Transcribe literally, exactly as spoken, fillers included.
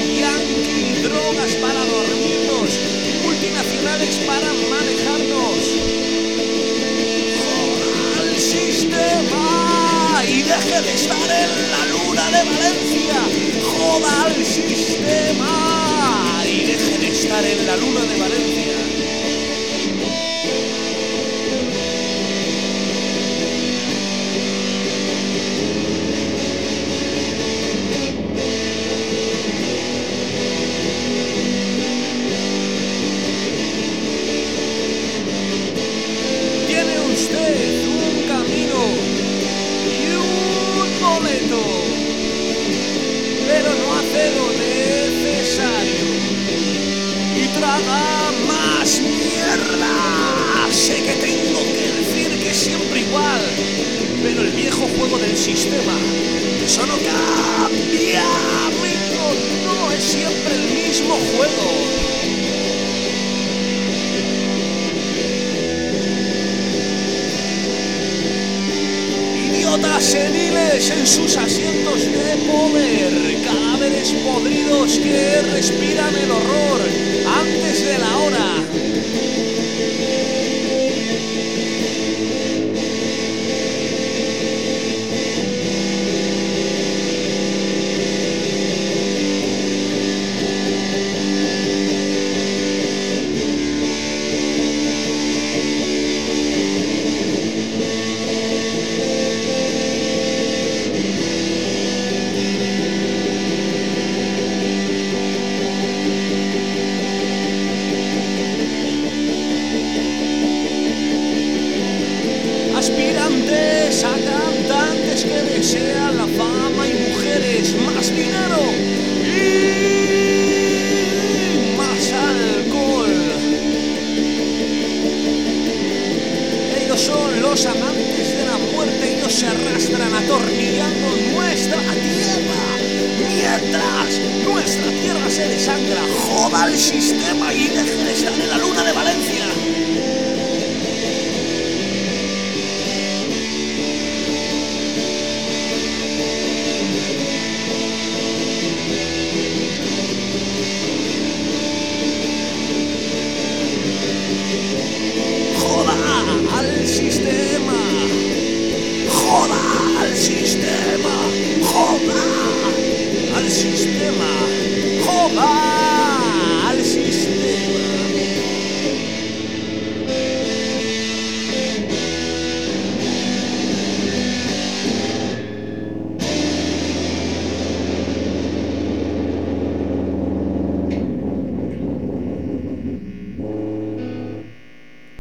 yankee, drogas para dormirnos, multinacionales para manejarnos. ¡Joda al sistema y deje de estar en la luna de Valencia! ¡Joda al sistema y deje de estar en la luna de Valencia! Más mierda. Sé que tengo que decir que siempre igual, pero el viejo juego del sistema, eso no cambia, amigo, no es siempre el mismo juego. Idiotas seniles en sus asientos de poder, cadáveres podridos que respiran el horror antes de la hora. Aspirantes a cantantes que desean la fama y mujeres, más dinero y más alcohol. Ellos son los amantes de la muerte, ellos se arrastran atornillando nuestra tierra, mientras nuestra tierra se desangra. ¡Joda el sistema y deje de estar en la luna de Valencia!